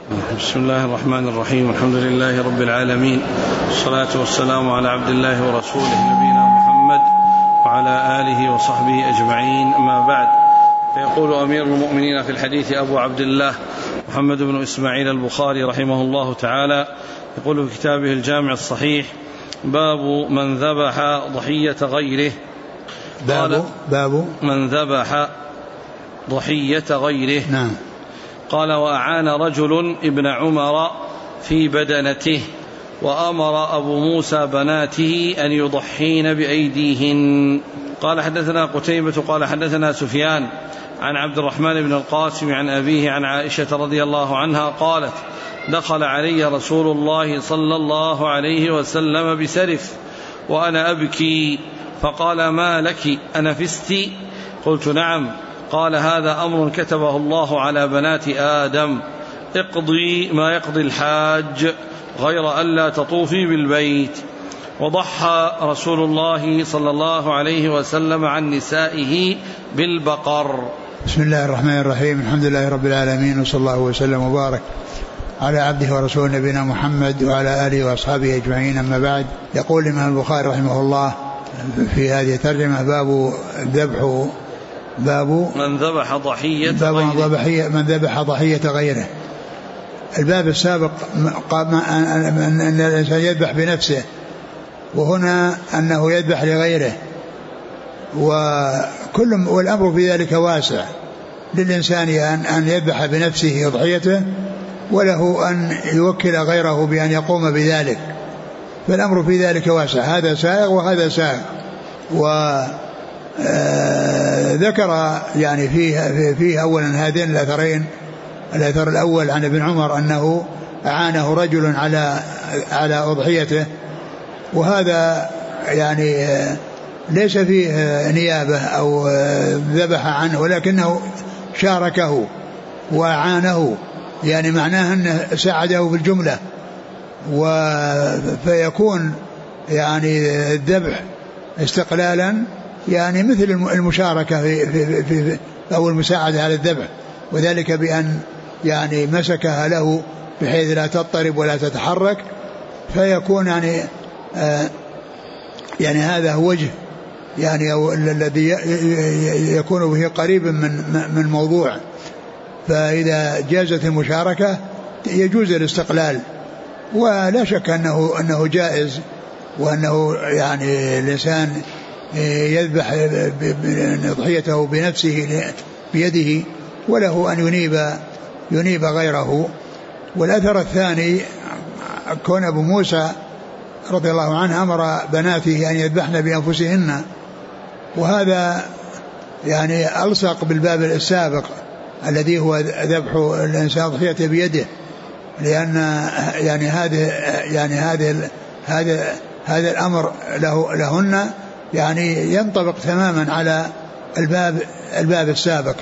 بسم الله الرحمن الرحيم. الحمد لله رب العالمين، والصلاة والسلام على عبد الله ورسوله نبينا محمد وعلى آله وصحبه أجمعين، أما بعد. فيقول أمير المؤمنين في الحديث أبو عبد الله محمد بن إسماعيل البخاري رحمه الله تعالى، يقول في كتابه الجامع الصحيح: باب من ذبح ضحية غيره. باب من ذبح ضحية غيره. نعم. قال: وأعان رجل ابن عمر في بدنته، وأمر أبو موسى بناته أن يضحين بأيديهن. قال: حدثنا قتيبة قال حدثنا سفيان عن عبد الرحمن بن القاسم عن أبيه عن عائشة رضي الله عنها قالت: دخل علي رسول الله صلى الله عليه وسلم بسرف وأنا أبكي، فقال: ما لك أنفست؟ قلت: نعم. قال: هذا أمر كتبه الله على بنات آدم، اقضي ما يقضي الحاج غير ألا تطوفي بالبيت. وضحى رسول الله صلى الله عليه وسلم عن نسائه بالبقر. بسم الله الرحمن الرحيم. الحمد لله رب العالمين، وصلى الله وسلم وبارك على عبده ورسوله نبينا محمد وعلى آله وأصحابه أجمعين، أما بعد. يقول الإمام البخاري رحمه الله في هذه الترجمة: باب من ذبح ضحية غيره. الباب السابق أن الإنسان يذبح بنفسه، وهنا أنه يذبح لغيره، والأمر في ذلك واسع للإنسان أن يذبح بنفسه ضحيته، وله أن يوكل غيره بأن يقوم بذلك، فالأمر في ذلك واسع، هذا سائغ وهذا سائغ. ذكر يعني فيه أولا هذين الأثرين: الأثر الأول عن ابن عمر أنه أعانه رجل على أضحيته، وهذا يعني ليس فيه نيابة أو ذبح عنه، ولكنه شاركه وأعانه، يعني معناه أنه ساعده في الجملة، فيكون يعني الذبح استقلالا، يعني مثل المشاركة في أو المساعدة على الذبح، وذلك بأن يعني مسكها له بحيث لا تضطرب ولا تتحرك، فيكون يعني هذا وجه يعني الذي يكون به قريب من موضوع. فإذا جازت المشاركة يجوز الاستقلال، ولا شك أنه جائز، وأنه يعني الإنسان يذبح ضحيته بنفسه بيده، وله أن ينيب غيره. والأثر الثاني كون أبو موسى رضي الله عنه أمر بناته أن يذبحن بأنفسهن، وهذا يعني ألصق بالباب السابق الذي هو ذبح الإنسان ضحيته بيده، لأن يعني هذا الأمر لهن يعني ينطبق تماما على الباب السابق.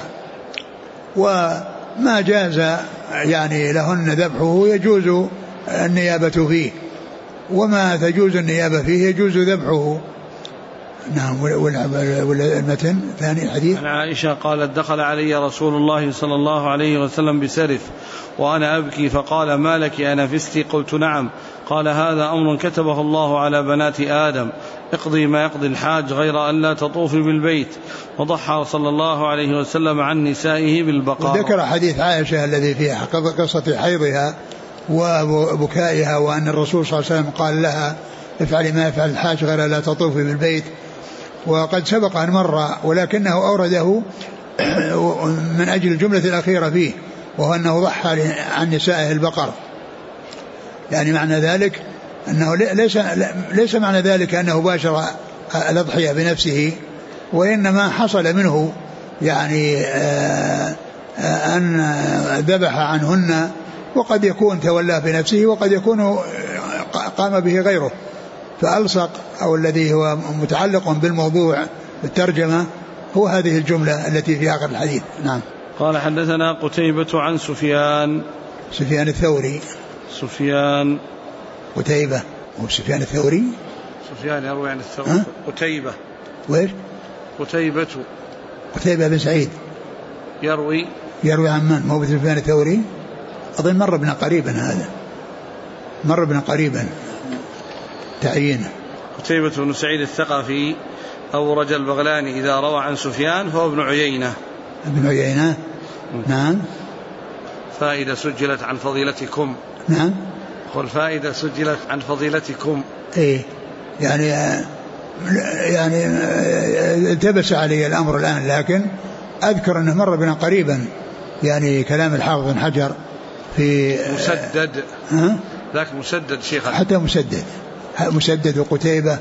وما جاز يعني لهن ذبحه يجوز النيابة فيه، وما تجوز النيابة فيه يجوز ذبحه. نعم. والمتن ثاني حديث عن عائشة قالت: دخل علي رسول الله صلى الله عليه وسلم بسرف وأنا أبكي، فقال: ما لك أنفست؟ قلت: نعم. قال: هذا أمر كتبه الله على بنات آدم، اقضي ما يقضي الحاج غير أن لا تطوفي بالبيت. وضحى صلى الله عليه وسلم عن نسائه بالبقر. ذكر حديث عائشة الذي فيه قصة حيضها وبكائها، وأن الرسول صلى الله عليه وسلم قال لها: افعلي ما يفعل الحاج غير لا تطوفي بالبيت. وقد سبق أن مر، ولكنه أورده من أجل الجملة الأخيرة فيه، وهو أنه ضحى عن نسائه البقر. يعني معنى ذلك أنه ليس معنى ذلك أنه باشر الأضحية بنفسه، وإنما حصل منه يعني أن ذبح عنهن، وقد يكون تولاه بنفسه وقد يكون قام به غيره، فألصق أو الذي هو متعلق بالموضوع بالترجمة هو هذه الجملة التي في آخر الحديث. نعم. قال: حدثنا قتيبة عن سفيان الثوري. قتيبة وسفيان الثوري. سفيان يروي عن الثوري. قتيبة وإيش؟ قتيبة بن سعيد يروي عن من؟ مو سفيان الثوري. أظن مر بنا قريبا، هذا مر بنا قريبا تعيينه. قتيبة بن سعيد الثقفي أو رجل البغلاني إذا روى عن سفيان فهو ابن عيينة. ابن عيينة. نعم. فائدة سجلت عن فضيلتكم. نعم. والفائدة سجلت عن فضيلتكم. إيه يعني التبس علي الأمر الآن، لكن أذكر أنه مر بنا قريبا يعني كلام الحافظ بن حجر في مسدد. ذاك مسدد شيخنا. حتى مسدد وقتيبة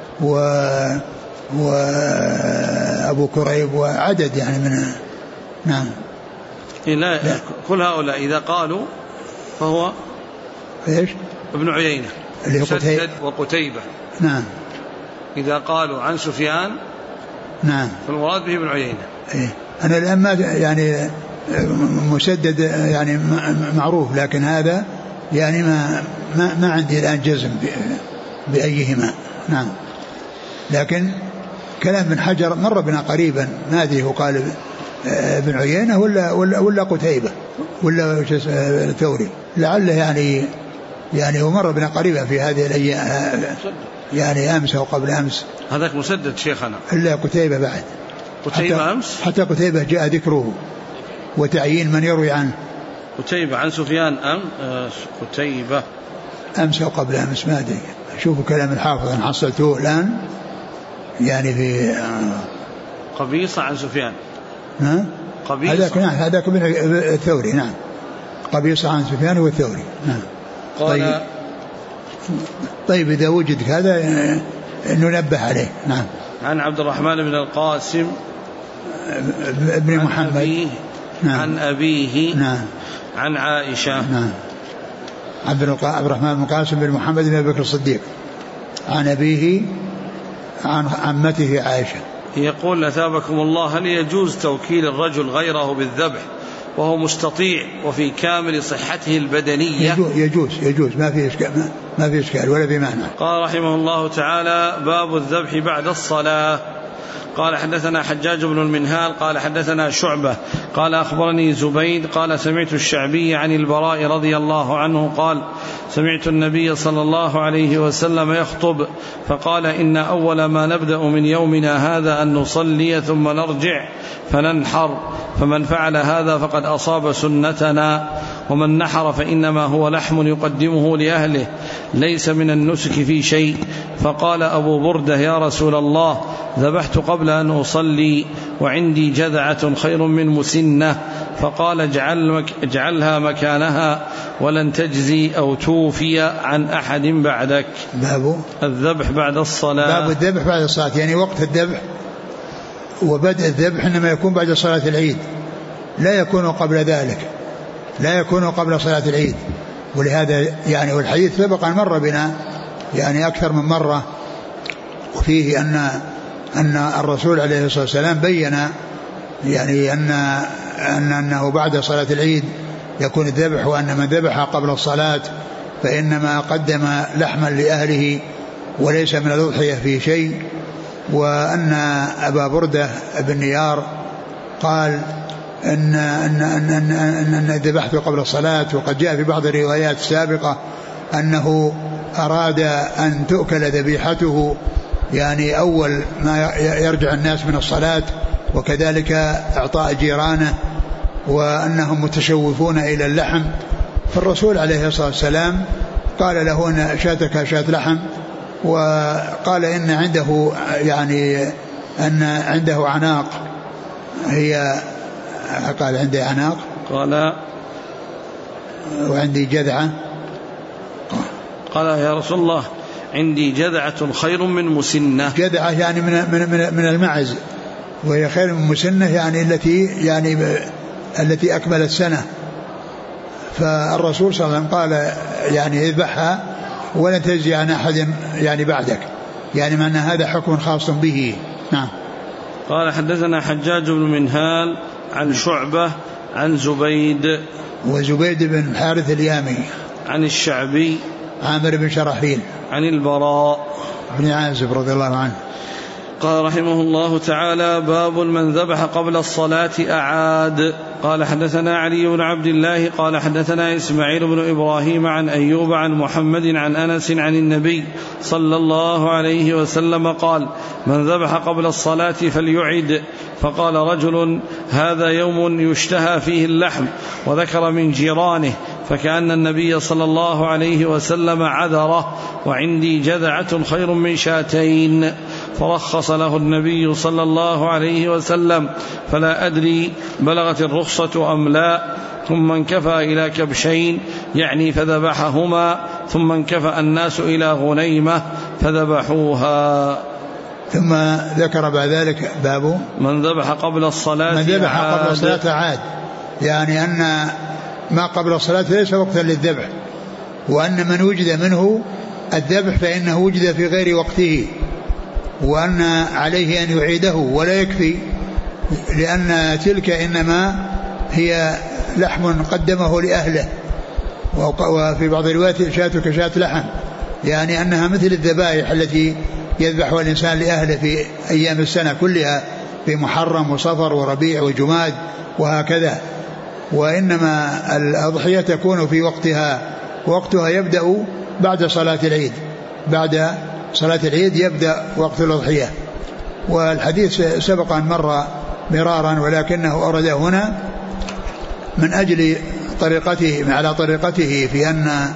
وأبو كريب وعدد يعني من. نعم. لا. كل هؤلاء إذا قالوا فهو إيش؟ ابن عيينة. مسدد وقتيبة. نعم. إذا قالوا عن سفيان. نعم. فالمراد به ابن عيينة. إيه. أنا الآن ما يعني مسدد يعني معروف، لكن هذا يعني ما عندي الآن جزم بأيهما. نعم. لكن كلام ابن حجر مر بنا قريبا، ما أدري هو قال ابن عيينة ولا قتيبة ولا الثوري، لعله يعني هو مر بنا قريبا في هذه الأيام، يعني أمس أو قبل أمس. هذاك مسدد شيخنا. إلا قتيبة بعد. قتيبة أمس. حتى قتيبة جاء ذكره وتعيين من يروي عنه. قتيبة عن سفيان قتيبة أمس أو قبل أمس ما أدري. شوفوا كلام الحافظ أن حصلته الآن يعني في قبيصة عن سفيان. قبيصة. هذاك ابن الثوري. نعم. قبيصة عن سفيان والثوري. نعم. طيب إذا وجد هذا ننبه عليه. نعم. عن عبد الرحمن بن القاسم ابن محمد. نعم. عن أبيه. نعم. عن عائشة. نعم. عبد الرحمن بن القاسم بن محمد بن أبي بكر الصديق عن أبيه عن عمته عائشة. يقول أثابكم الله: هل يجوز توكيل الرجل غيره بالذبح وهو مستطيع وفي كامل صحته البدنية؟ يجوز ما في إشكال ولا في معنى. قال رحمه الله تعالى: باب الذبح بعد الصلاة. قال حدثنا حجاج بن المنهال قال حدثنا شعبة قال أخبرني زبيد قال سمعت الشعبي عن البراء رضي الله عنه قال: سمعت النبي صلى الله عليه وسلم يخطب فقال: إن أول ما نبدأ من يومنا هذا أن نصلي ثم نرجع فننحر، فمن فعل هذا فقد أصاب سنتنا، ومن نحر فإنما هو لحم يقدمه لأهله ليس من النسك في شيء. فقال أبو بردة: يا رسول الله، ذبحت قبل أن أصلي وعندي جذعة خير من مسنة. فقال: اجعلها مكانها ولن تجزي أو توفي عن أحد بعدك. باب الذبح بعد الصلاة. باب الذبح بعد الصلاة، يعني وقت الذبح وبدء الذبح إنما يكون بعد صلاة العيد، لا يكون قبل ذلك، لا يكون قبل صلاة العيد. ولهذا يعني والحديث سبق أن مر بنا يعني أكثر من مرة، وفيه أن الرسول عليه الصلاة والسلام بين يعني أنه بعد صلاة العيد يكون الذبح، وأن من ذبح قبل الصلاة فإنما قدم لحما لأهله وليس من الأضحية في شيء. وأن أبا بردة بن نيار قال أن ذبحت قبل الصلاة. وقد جاء في بعض الروايات السابقة أنه أراد أن تؤكل ذبيحته يعني أول ما يرجع الناس من الصلاة، وكذلك إعطاء جيرانه، وأنهم متشوفون إلى اللحم. فالرسول عليه الصلاة والسلام قال له: أن شاتك شات لحم، وقال إن عنده يعني أن عنده عناق، هي قال عندي عناق، قال وعندي جذعة، قال: يا رسول الله، عندي جذعة خير من مسنة. جذعة يعني من المعز، وهي خير من مسنة يعني التي أكملت سنة. فالرسول صلى الله عليه وسلم قال يعني اذبحها ولن تجزي عن أحد يعني بعدك، يعني معنى هذا حكم خاص به. نعم. قال حدثنا حجاج بن منهال عن شعبة عن زبيد، وزبيد بن حارث اليامي، عن الشعبي عامر بن شرحبيل، عن البراء بن عازب رضي الله عنه. قال رحمه الله تعالى: باب من ذبح قبل الصلاة أعاد. قال حدثنا علي بن عبد الله قال حدثنا إسماعيل بن إبراهيم عن أيوب عن محمد عن أنس عن النبي صلى الله عليه وسلم قال: من ذبح قبل الصلاة فليعد. فقال رجل: هذا يوم يشتهى فيه اللحم، وذكر من جيرانه، فكأن النبي صلى الله عليه وسلم عذره، وعندي جذعة خير من شاتين، فرخص له النبي صلى الله عليه وسلم، فلا أدري بلغت الرخصة أم لا. ثم انكفى إلى كبشين، يعني فذبحهما، ثم انكفى الناس إلى غنيمة فذبحوها. ثم ذكر بعد ذلك باب من ذبح قبل الصلاة عاد، يعني أن ما قبل الصلاة ليس وقتا للذبح، وأن من وجد منه الذبح فإنه وجد في غير وقته، وأن عليه أن يعيده ولا يكفي، لأن تلك إنما هي لحم قدمه لأهله، وفي بعض الروايات شاة كشاة لحم، يعني أنها مثل الذبائح التي يذبحها الإنسان لأهله في أيام السنة كلها، في محرم وصفر وربيع وجماد وهكذا. وإنما الأضحية تكون في وقتها يبدأ بعد صلاة العيد، بعد صلاة العيد يبدأ وقت الأضحية. والحديث سبق أن مر مرارا، ولكنه أورد هنا من أجل طريقته، على طريقته في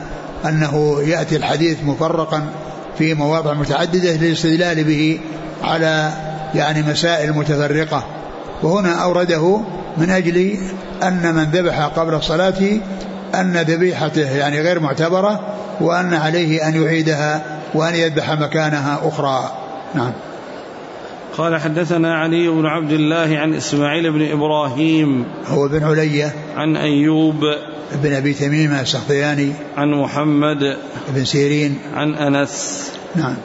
أنه يأتي الحديث مفرقا في مواضع متعددة للاستدلال به على يعني مسائل متفرقة، وهنا أورده من أجل أن من ذبح قبل الصلاة أن ذبيحته يعني غير معتبرة، وأن عليه أن يعيدها وأن يذبح مكانها أخرى. نعم. قال حدثنا علي بن عبد الله عن إسماعيل بن إبراهيم هو بن علية عن أيوب بن أبي تميمة السختياني عن محمد بن سيرين عن أنس. نعم.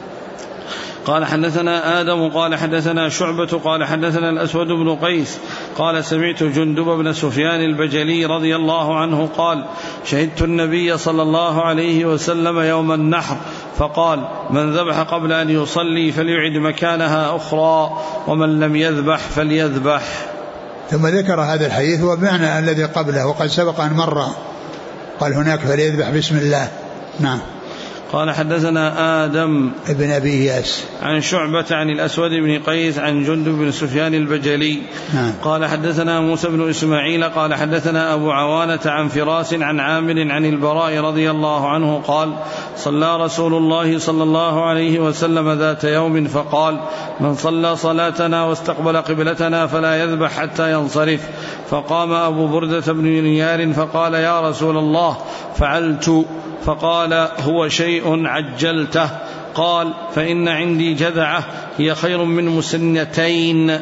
قال حدثنا آدم قال حدثنا شعبة قال حدثنا الأسود بن قيس قال سمعت جندب بن سفيان البجلي رضي الله عنه قال: شهدت النبي صلى الله عليه وسلم يوم النحر فقال: من ذبح قبل أن يصلي فليعد مكانها أخرى، ومن لم يذبح فليذبح. ثم ذكر هذا الحديث وبمعنى الذي قبله، وقد سبق أن مر، قال هناك فليذبح بسم الله. نعم. قال حدثنا آدم ابن أبي إياس عن شعبة عن الأسود بن قيس عن جندب بن سفيان البجلي. نعم. قال حدثنا موسى بن إسماعيل قال حدثنا أبو عوانة عن فراس عن عامر عن البراء رضي الله عنه قال: صلى رسول الله صلى الله عليه وسلم ذات يوم فقال: من صلى صلاتنا واستقبل قبلتنا فلا يذبح حتى ينصرف. فقام أبو بردة بن نيار فقال: يا رسول الله فعلت. فقال: هو شيء عجلته. قال: فإن عندي جذعة هي خير من مسنتين،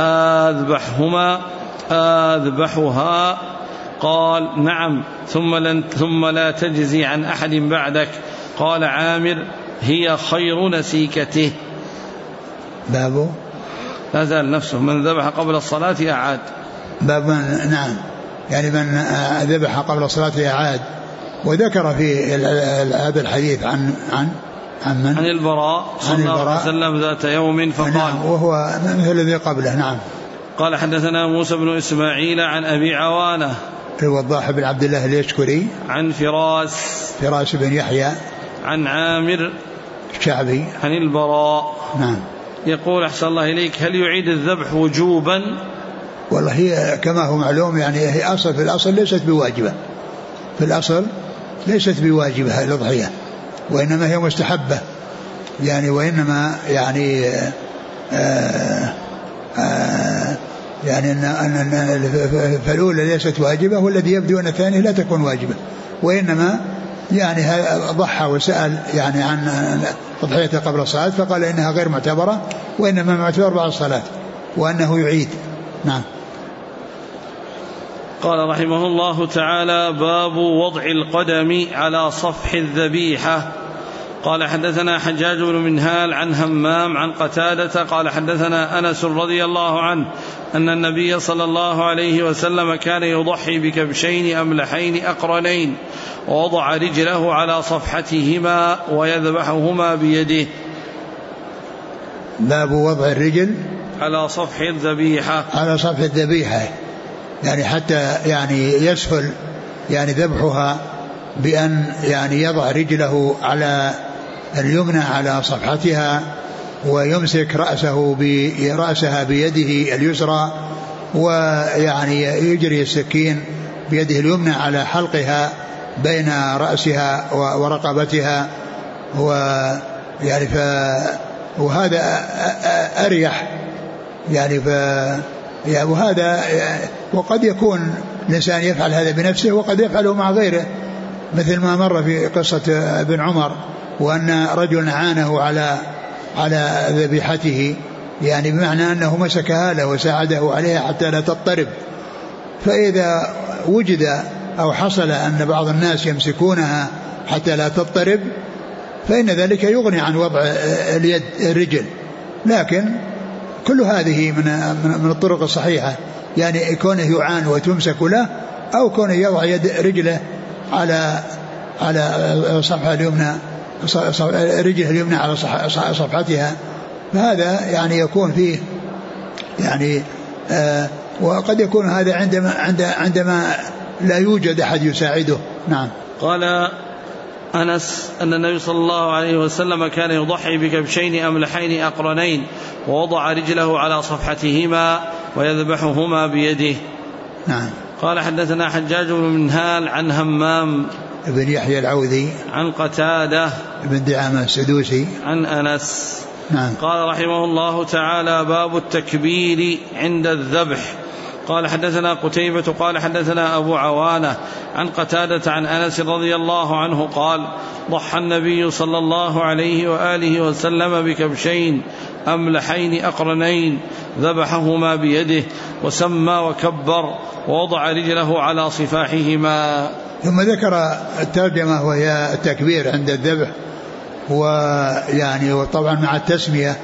أذبحها؟ قال: نعم، ثم لا تجزي عن أحد بعدك. قال عامر: هي خير نسيكته. بابه لا زال نفسه من ذبح قبل الصلاة أعاد. باب نعم، يعني من ذبح قبل الصلاة أعاد. وذكر في هذا الحديث عن البراء صلى الله عليه وسلم ذات يوم فقال: نعم، وهو مثل الذي قبله. نعم. قال حدثنا موسى بن إسماعيل عن أبي عوانة الوضاح بن عبد الله اليشكري عن فراس بن يحيى عن عامر الشعبي عن البراء. نعم. يقول: أحسن الله إليك، هل يعيد الذبح وجوبا؟ والله هي كما هو معلوم، يعني هي في الأصل ليست بواجبة، في الأصل ليست بواجبة الأضحية، وإنما هي مستحبة، يعني وإنما يعني يعني أن فالأولى ليست واجبة، والذي يبدو أن الثانية لا تكون واجبة، وإنما يعني ضحى وسأل يعني عن أضحيته قبل الصلاة فقال إنها غير معتبرة، وإنما معتبر بعد الصلاة وأنه يعيد. نعم. قال رحمه الله تعالى: باب وضع القدم على صفح الذبيحة. قال حدثنا حجاج بن منهال عن همام عن قتادة قال حدثنا أنس رضي الله عنه أن النبي صلى الله عليه وسلم كان يضحي بكبشين أملحين أقرنين، ووضع رجله على صفحتهما ويذبحهما بيده. باب وضع الرجل على صفح الذبيحة، على صفح الذبيحة، يعني حتى يعني يسهل يعني ذبحها بأن يعني يضع رجله على اليمنى على صفحتها ويمسك رأسها بيده اليسرى، ويعني يجري السكين بيده اليمنى على حلقها بين رأسها ورقبتها، ويعني وهذا أريح يعني وهذا وقد يكون الإنسان يفعل هذا بنفسه وقد يفعله مع غيره، مثل ما مر في قصة ابن عمر وأن رجل عانه على ذبيحته، يعني بمعنى أنه مسكها له وساعده عليها حتى لا تضطرب. فإذا وجد أو حصل أن بعض الناس يمسكونها حتى لا تضطرب فإن ذلك يغني عن وضع الرجل، لكن كل هذه من الطرق الصحيحة، يعني كونه يعان وتمسك له أو كونه يضع رجله على صفحة اليمنى، رجله اليمنى على صفحتها، فهذا يعني يكون فيه يعني وقد يكون هذا عندما لا يوجد أحد يساعده. نعم. قال أنس أن النبي صلى الله عليه وسلم كان يضحي بكبشين أملحين أقرنين ووضع رجله على صفحتهما ويذبحهما بيده. نعم. قال حدثنا حجاج بن منهال عن همام ابن يحيى العوذي عن قتادة ابن دعامة السدوسي عن أنس. نعم. قال رحمه الله تعالى باب التكبير عند الذبح. قال حدثنا قتيبة قال حدثنا أبو عوانة عن قتادة عن أنس رضي الله عنه قال ضحى النبي صلى الله عليه وآله وسلم بكبشين أملحين أقرنين ذبحهما بيده وسمى وكبر ووضع رجله على صفاحهما. ثم ذكر الترجمة وهي التكبير عند الذبح، ويعني وطبعا مع التسمية،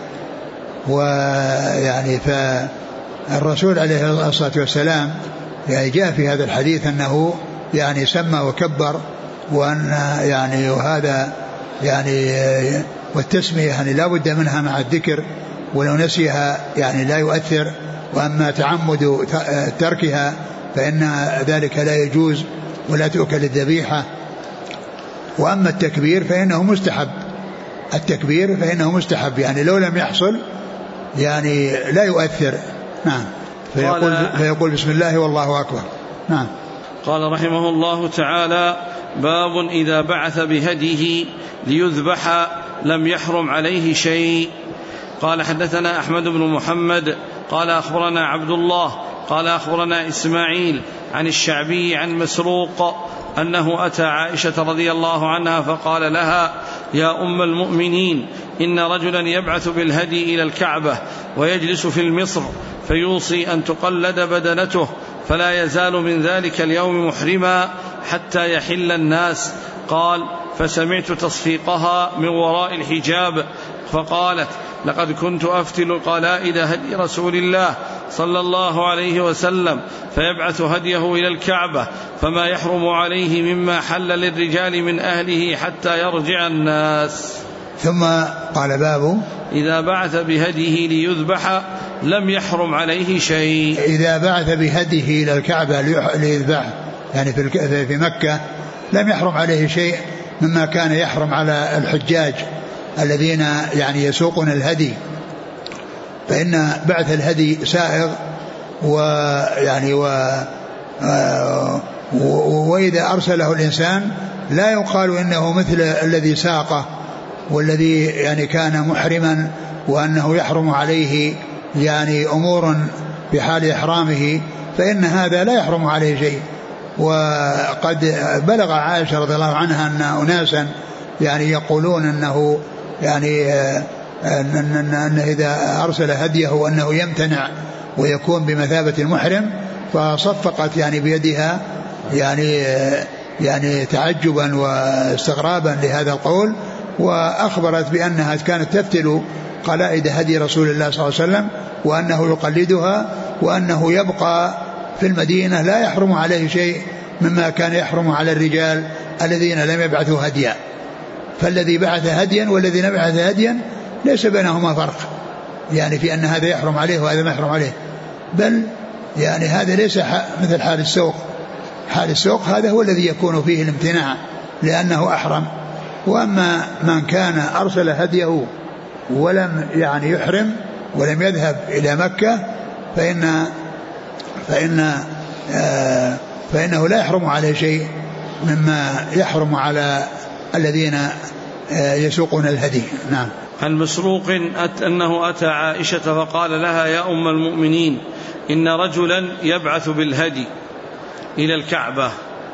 ويعني فالرسول عليه الصلاة والسلام يعني جاء في هذا الحديث أنه يعني سمى وكبر، وأن يعني وهذا يعني والتسمية يعني لا بد منها مع الذكر، ولو نسيها يعني لا يؤثر، وأما تعمد تركها فإن ذلك لا يجوز ولا تؤكل الذبيحة. وأما التكبير فإنه مستحب، التكبير فإنه مستحب يعني لو لم يحصل يعني لا يؤثر. نعم. فيقول بسم الله والله أكبر. نعم. قال رحمه الله تعالى باب إذا بعث بهديه ليذبح لم يحرم عليه شيء. قال حدثنا أحمد بن محمد قال أخبرنا عبد الله قال أخبرنا إسماعيل عن الشعبي عن مسروق أنه أتى عائشة رضي الله عنها فقال لها يا أم المؤمنين إن رجلا يبعث بالهدي إلى الكعبة ويجلس في المصر فيوصي أن تقلد بدنته فلا يزال من ذلك اليوم محرما حتى يحل الناس. قال فسمعت تصفيقها من وراء الحجاب فقالت لقد كنت أفتل قلائد هدي رسول الله صلى الله عليه وسلم فيبعث هديه إلى الكعبة فما يحرم عليه مما حل للرجال من أهله حتى يرجع الناس. ثم قال باب إذا بعث بهديه ليذبح لم يحرم عليه شيء. إذا بعث بهديه إلى الكعبة ليذبح يعني في مكة لم يحرم عليه شيء مما كان يحرم على الحجاج الذين يعني يسوقون الهدي، فإن بعث الهدي سائغ، ويعني وإذا أرسله الإنسان لا يقال إنه مثل الذي ساقه والذي يعني كان محرما وأنه يحرم عليه يعني أمور بحال إحرامه، فإن هذا لا يحرم عليه شيء. وقد بلغ عائشة رضي الله عنها أن أناسا يعني يقولون أنه يعني أن إذا أرسل هديه أنه يمتنع ويكون بمثابة المحرم، فصفقت يعني بيدها يعني تعجبا واستغرابا لهذا القول، وأخبرت بأنها كانت تفتل قلائد هدي رسول الله صلى الله عليه وسلم وأنه يقلدها وأنه يبقى في المدينة لا يحرم عليه شيء مما كان يحرم على الرجال الذين لم يبعثوا هديا. فالذي بعث هديا والذي لم يبعث هديا ليس بينهما فرق، يعني في أن هذا يحرم عليه وهذا ما يحرم عليه، بل يعني هذا ليس مثل حال السوق. حال السوق هذا هو الذي يكون فيه الامتناع لأنه أحرم. وأما من كان أرسل هديه ولم يعني يحرم ولم يذهب إلى مكة فإنه لا يحرم عليه شيء مما يحرم على الذين يسوقون الهدي. نعم. عن مسروق أنه أتى عائشة فقال لها يا أم المؤمنين إن رجلا يبعث بالهدي إلى الكعبة،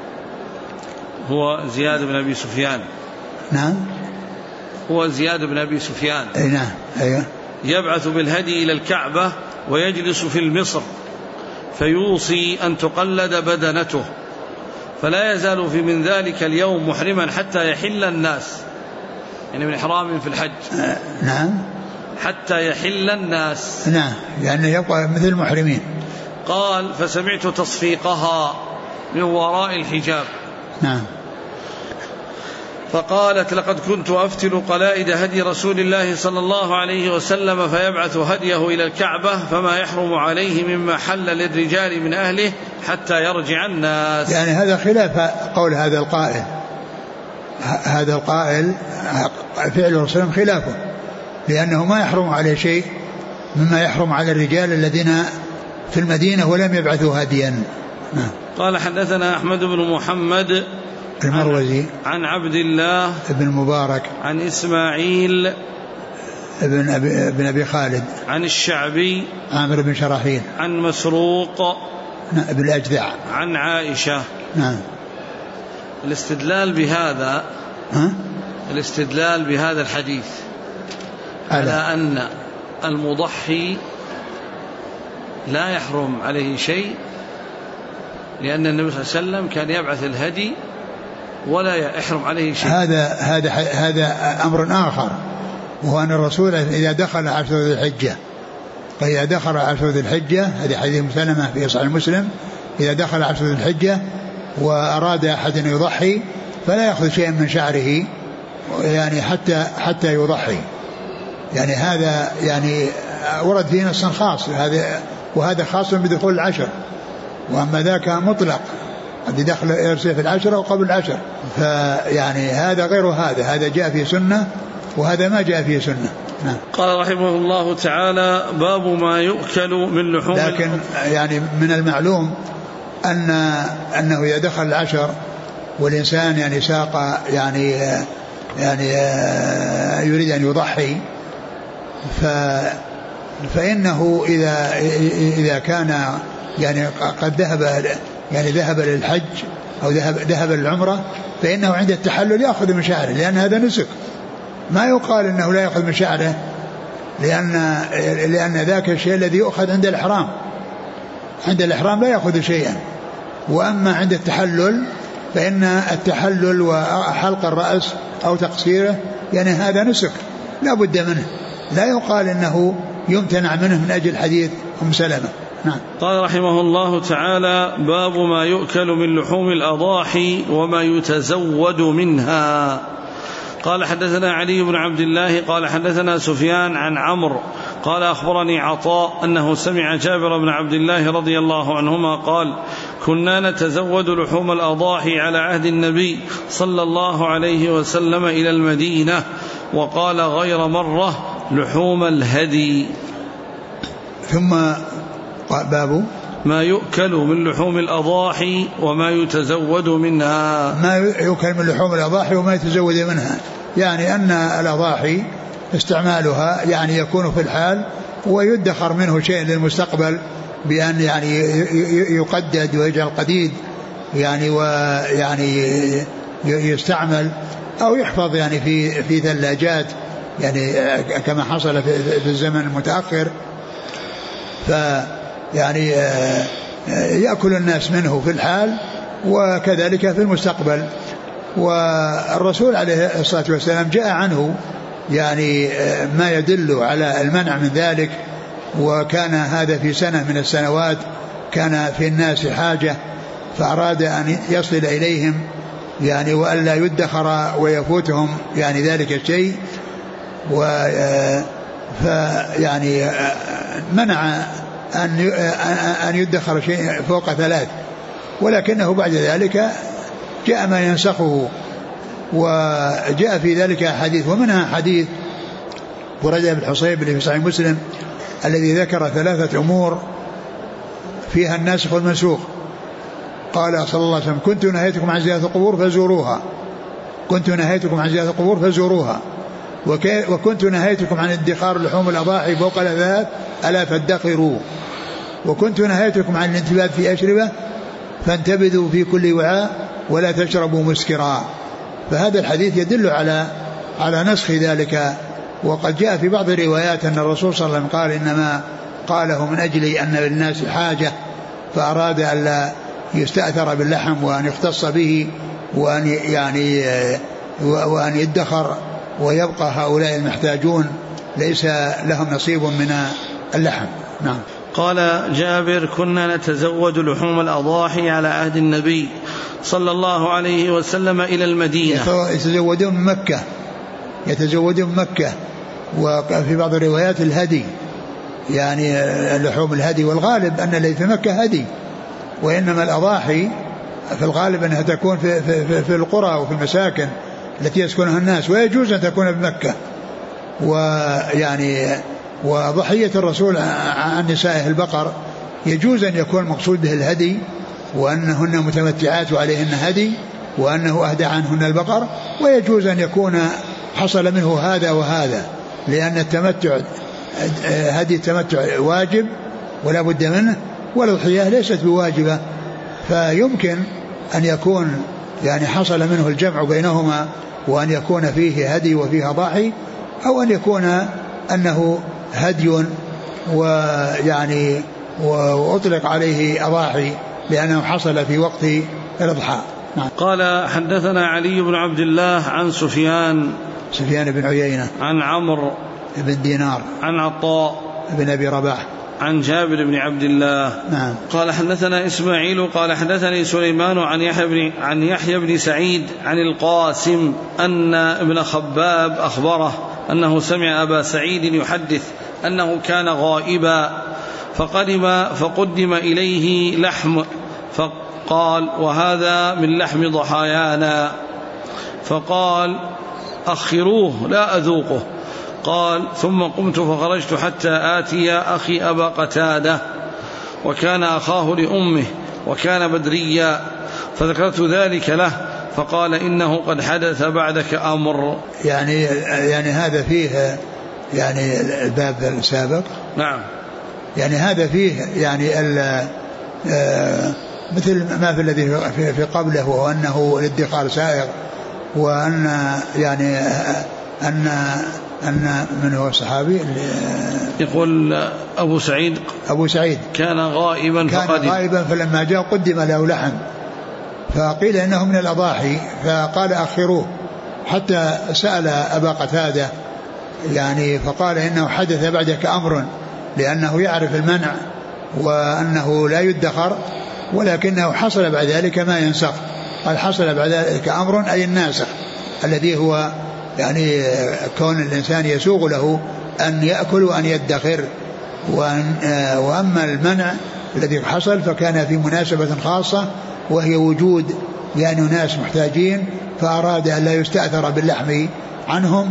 هو زياد بن أبي سفيان. نعم. هو زياد بن أبي سفيان. نعم. أيوة. يبعث بالهدي إلى الكعبة ويجلس في المصر فيوصي أن تقلد بدنته، فلا يزال في من ذلك اليوم محرما حتى يحل الناس، يعني من إحرام في الحج. نعم. حتى يحل الناس. نعم، يعني يبقى مثل المحرمين. قال فسمعت تصفيقها من وراء الحجاب. نعم. فقالت لقد كنت أفتل قلائد هدي رسول الله صلى الله عليه وسلم فيبعث هديه إلى الكعبة فما يحرم عليه مما حل للرجال من أهله حتى يرجع الناس. يعني هذا خلاف قول هذا القائل. هذا القائل فعل الرسول خلافه، لأنه ما يحرم عليه شيء مما يحرم على الرجال الذين في المدينة ولم يبعثوا هديا. نعم. قال حدثنا أحمد بن محمد المروزي عن عبد الله بن مبارك عن إسماعيل ابن أبي خالد عن الشعبي عامر بن شراحيل عن مسروق ابن الأجدع عن عائشة. نعم. الاستدلال بهذا الحديث على أن المضحي لا يحرم عليه شيء، لأن النبي صلى الله عليه وسلم كان يبعث الهدي ولا يحرم عليه شيء. هذا أمر آخر، وهو أن الرسول إذا دخل عشر ذي الحجة، فإذا دخل عشر ذي الحجة، هذه حديث مسلمة في صحيح مسلم، إذا دخل عشر ذي الحجة وأراد أحد أن يضحي فلا يأخذ شيئا من شعره يعني حتى يضحي. يعني هذا يعني ورد فيه نص خاص، وهذا خاص بدخول العشر، وأما ذاك مطلق قد دخل يرسل في العشر أو قبل العشر. فيعني هذا غير هذا جاء في سنة وهذا ما جاء في سنة. نعم. قال رحمه الله تعالى باب ما يؤكل من لحوم. لكن يعني من المعلوم أنه إذا دخل العشر والإنسان يعني ساق يعني يريد أن يضحي فإنه إذا كان يعني قد ذهب للحج أو ذهب للعمرة فإنه عند التحلل يأخذ من شعره، لأن هذا نسك. ما يقال أنه لا يأخذ من شعره، لأن ذاك الشيء الذي يؤخذ عند الإحرام. عند الإحرام لا يأخذ شيئا، وأما عند التحلل فإن التحلل وحلق الرأس أو تقصيره يعني هذا نسك لا بد منه، لا يقال أنه يمتنع منه من أجل حديث أم سلمة. نعم. قال رحمه الله تعالى باب ما يؤكل من لحوم الأضاحي وما يتزود منها. قال حدثنا علي بن عبد الله قال حدثنا سفيان عن عمرو قال أخبرني عطاء أنه سمع جابر بن عبد الله رضي الله عنهما قال كنا نتزود لحوم الأضاحي على عهد النبي صلى الله عليه وسلم إلى المدينة، وقال غير مرة لحوم الهدي. ثم باب ما يؤكل من لحوم الأضاحي وما يتزود منها. ما يؤكل من لحوم الأضاحي وما يتزود منها، يعني أن الأضاحي استعمالها يعني يكون في الحال ويدخر منه شيء للمستقبل بأن يعني يقدد ويجعل قديد يعني ويعني يستعمل أو يحفظ يعني في ثلاجات يعني كما حصل في الزمن المتأخر. فيعني يأكل الناس منه في الحال وكذلك في المستقبل. والرسول عليه الصلاة والسلام جاء عنه يعني ما يدل على المنع من ذلك، وكان هذا في سنة من السنوات كان في الناس حاجة فأراد أن يصل إليهم يعني وألا يدخر ويفوتهم يعني ذلك الشيء. فيعني منع أن يدخر شيء فوق 3، ولكنه بعد ذلك جاء ما ينسخه، وجاء في ذلك حديث، ومنها حديث بريدة بن الحصيب اللي في صحيح مسلم الذي ذكر 3 أمور فيها الناسخ والمنسوخ. قال صلى الله عليه وسلم: كنت نهيتكم عن زيارة القبور فزوروها، كنت نهيتكم عن زيارة القبور فزوروها، وكنت نهيتكم عن ادخار لحوم الأضاحي فوق 3 ألا فادخروا، وكنت نهيتكم عن الانتباه في أشربة فانتبذوا في كل وعاء ولا تشربوا مسكرا. فهذا الحديث يدل على نسخ ذلك. وقد جاء في بعض الروايات أن الرسول صلى الله عليه وسلم قال: إنما قاله من أجل أن للناس حاجة، فأراد أن لا يستأثر باللحم وأن يختص به وأن يدخر ويبقى هؤلاء المحتاجون ليس لهم نصيب من اللحم. نعم. قال جابر: كنا نتزود لحوم الأضاحي على عهد النبي صلى الله عليه وسلم إلى المدينة. يتزودون مكة، وفي بعض الروايات الهدي، يعني لحوم الهدي، والغالب أن الذي في مكة هدي، وإنما الأضاحي في الغالب أنها تكون في القرى وفي المساكن التي يسكنها الناس، ويجوز أن تكون بمكة. ويعني وضحية الرسول عن نسائه البقر يجوز أن يكون مقصود به الهدي، وأنهن متمتعات وعليهن هدي، وأنه أهدى عنهن البقر، ويجوز أن يكون حصل منه هذا وهذا، لأن التمتع هدي التمتع واجب ولا بد منه، والأضحية ليست بواجبة، فيمكن أن يكون يعني حصل منه الجمع بينهما، وأن يكون فيه هدي وفيه ضاحي، أو أن يكون أنه هدي ويعني وأطلق عليه أضاحي لأنه حصل في وقت الأضحى. نعم. قال: حدثنا علي بن عبد الله عن سفيان بن عيينة عن عمرو بن دينار عن عطاء بن أبي رباح عن جابر بن عبد الله. نعم. قال: حدثنا إسماعيل قال: حدثني سليمان عن يحيى بن سعيد عن القاسم أن ابن خباب أخبره أنه سمع أبا سعيد يحدث أنه كان غائبا فقدم إليه لحم، فقال: وهذا من لحم ضحايانا، فقال: أخروه لا أذوقه. قال: ثم قمت فخرجت حتى آتي أخي أبا قتادة، وكان أخاه لأمه، وكان بدريا، فذكرت ذلك له، فقال: إنه قد حدث بعدك أمر. يعني هذا فيه يعني الباب السابق. نعم. يعني هذا فيه يعني مثل ما في الذي في قبله، وأنه الادخار سائغ، وأن يعني أن من هو الصحابي يقول أبو سعيد كان غائبا فلما جاء قدم له لحم، فقيل إنه من الأضاحي، فقال: أخروه، حتى سأل أبا قتادة يعني، فقال: إنه حدث بعدك أمر، لأنه يعرف المنع وأنه لا يدخر، ولكنه حصل بعد ذلك ما ينسخ. قال: حصل بعد ذلك أمر، أي الناسخ، الذي هو يعني كون الإنسان يسوغ له أن يأكل وأن يدخر، وأما المنع الذي حصل فكان في مناسبة خاصة، وهي وجود يعني ناس محتاجين، فأراد أن لا يستأثر باللحم عنهم،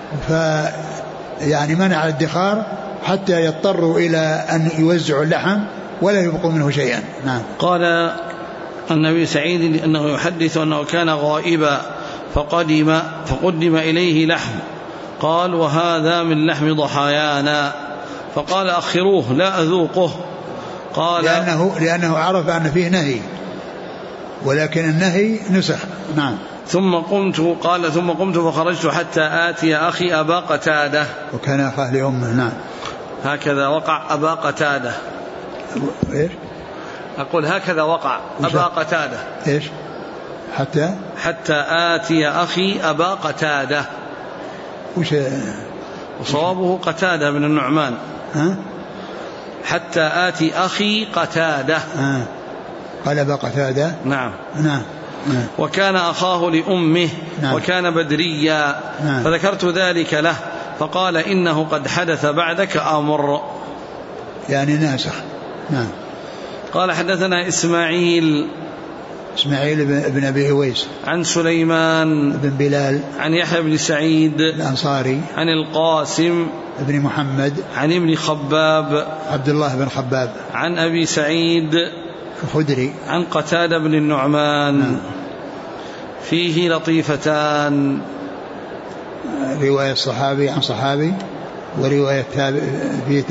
يعني منع الادخار حتى يضطروا إلى أن يوزعوا اللحم ولا يبقوا منه شيئا. نعم. قال النبي سعيد أنه يحدث أنه كان غائبا فقدم إليه لحم، قال: وهذا من لحم ضحايانا، فقال: أخروه لا أذوقه. قال: لأنه عرف أن فيه نهي، ولكن النهي نسخ. نعم. ثم قمت فخرجت حتى آتي أخي أبا قتادة، وكان أخاه لأمه. نعم. هكذا وقع أبا قتادة. إيش؟ أقول هكذا وقع أبا قتادة. إيش؟ حتى آتي أخي أبا قتادة. وصوابه قتادة بن النعمان. حتى آتي أخي قتادة. قال أبا قتادة. نعم. نعم. وكان أخاه لأمه. نعم. وكان بدريا. نعم. فذكرت ذلك له، فقال إنه قد حدث بعدك أمر، يعني ناسخ. نعم. قال حدثنا إسماعيل بن أبي هويس عن سليمان بن بلال عن يحيى بن سعيد الأنصاري عن القاسم بن محمد عن ابن خباب عبد الله بن خباب عن أبي سعيد الخدري عن قتادة بن النعمان. فيه لطيفتان، رواية الصحابي عن صحابي، ورواية في